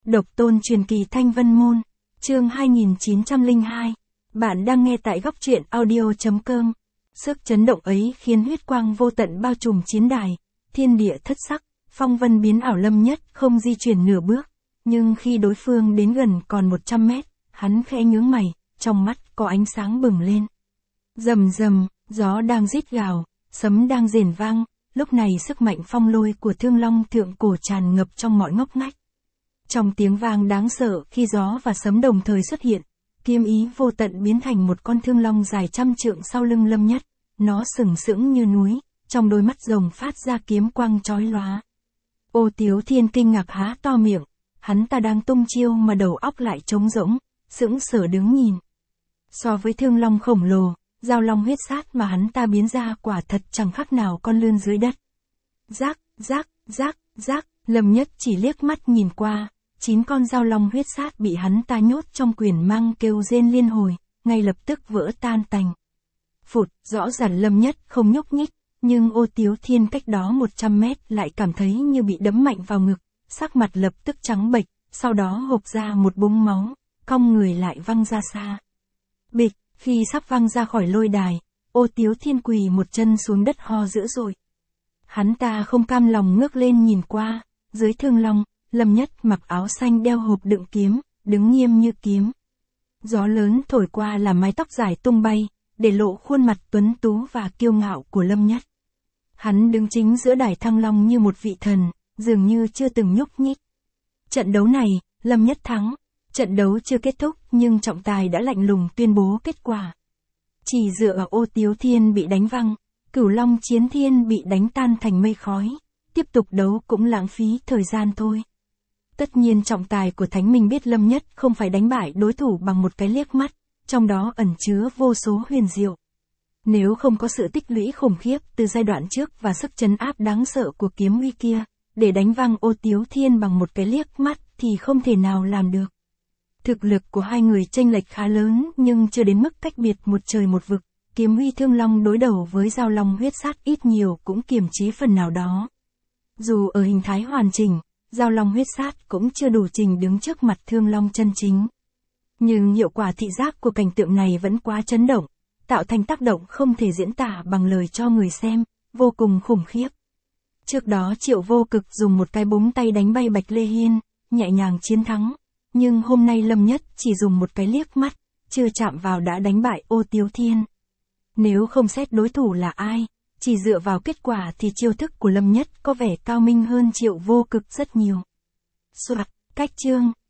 Độc tôn truyền kỳ Thanh Vân Môn, chương 2902. Bạn đang nghe tại góc truyện audio.com. Sức chấn động ấy khiến huyết quang vô tận bao trùm chiến đài, thiên địa thất sắc, phong vân biến ảo. Lâm Nhất không di chuyển nửa bước, nhưng khi đối phương đến gần còn 100 mét, hắn khẽ nhướng mày, trong mắt có ánh sáng bừng lên. Rầm rầm, gió đang rít gào, sấm đang rền vang, lúc này sức mạnh phong lôi của Thương Long thượng cổ tràn ngập trong mọi ngóc ngách. Trong tiếng vang đáng sợ khi gió và sấm đồng thời xuất hiện, kiếm ý vô tận biến thành một con thương long dài trăm trượng sau lưng Lâm Nhất, nó sừng sững như núi, trong đôi mắt rồng phát ra kiếm quang chói lóa. Ô Tiếu Thiên kinh ngạc há to miệng, hắn ta đang tung chiêu mà đầu óc lại trống rỗng, sững sờ đứng nhìn. So với thương long khổng lồ, giao long huyết sát mà hắn ta biến ra quả thật chẳng khác nào con lươn dưới đất. Rác, rác, rác, rác, Lâm Nhất chỉ liếc mắt nhìn qua, 9 con giao long huyết sát bị hắn ta nhốt trong quyền mang kêu rên liên hồi, ngay lập tức vỡ tan tành. Phụt, rõ ràng Lâm Nhất không nhúc nhích, nhưng Ô Tiếu Thiên cách đó 100 mét lại cảm thấy như bị đấm mạnh vào ngực, sắc mặt lập tức trắng bệch, sau đó hộc ra một búng máu, cong người lại văng ra xa. Bịch, khi sắp văng ra khỏi lôi đài, Ô Tiếu Thiên quỳ một chân xuống đất ho dữ dội. Hắn ta không cam lòng ngước lên nhìn qua, dưới thương long, Lâm Nhất mặc áo xanh đeo hộp đựng kiếm, đứng nghiêm như kiếm. Gió lớn thổi qua làm mái tóc dài tung bay, để lộ khuôn mặt tuấn tú và kiêu ngạo của Lâm Nhất. Hắn đứng chính giữa đài thăng long như một vị thần, dường như chưa từng nhúc nhích. Trận đấu này, Lâm Nhất thắng. Trận đấu chưa kết thúc nhưng trọng tài đã lạnh lùng tuyên bố kết quả. Chỉ dựa vào Ô Tiếu Thiên bị đánh văng, Cửu Long Chiến Thiên bị đánh tan thành mây khói. Tiếp tục đấu cũng lãng phí thời gian thôi. Tất nhiên trọng tài của Thánh Minh biết Lâm Nhất không phải đánh bại đối thủ bằng một cái liếc mắt, trong đó ẩn chứa vô số huyền diệu. Nếu không có sự tích lũy khủng khiếp từ giai đoạn trước và sức trấn áp đáng sợ của kiếm uy kia, để đánh văng Ô Tiếu Thiên bằng một cái liếc mắt thì không thể nào làm được. Thực lực của hai người chênh lệch khá lớn nhưng chưa đến mức cách biệt một trời một vực, kiếm uy Thương Long đối đầu với giao long huyết sát ít nhiều cũng kiềm chế phần nào đó. Dù ở hình thái hoàn chỉnh, giao long huyết sát cũng chưa đủ trình đứng trước mặt Thương Long chân chính. Nhưng hiệu quả thị giác của cảnh tượng này vẫn quá chấn động, tạo thành tác động không thể diễn tả bằng lời cho người xem, vô cùng khủng khiếp. Trước đó Triệu Vô Cực dùng một cái búng tay đánh bay Bạch Lê Hiên, nhẹ nhàng chiến thắng. Nhưng hôm nay Lâm Nhất chỉ dùng một cái liếc mắt, chưa chạm vào đã đánh bại Ô Tiếu Thiên. Nếu không xét đối thủ là ai, chỉ dựa vào kết quả thì chiêu thức của Lâm Nhất có vẻ cao minh hơn Triệu Vô Cực rất nhiều. Soạt, cách chương.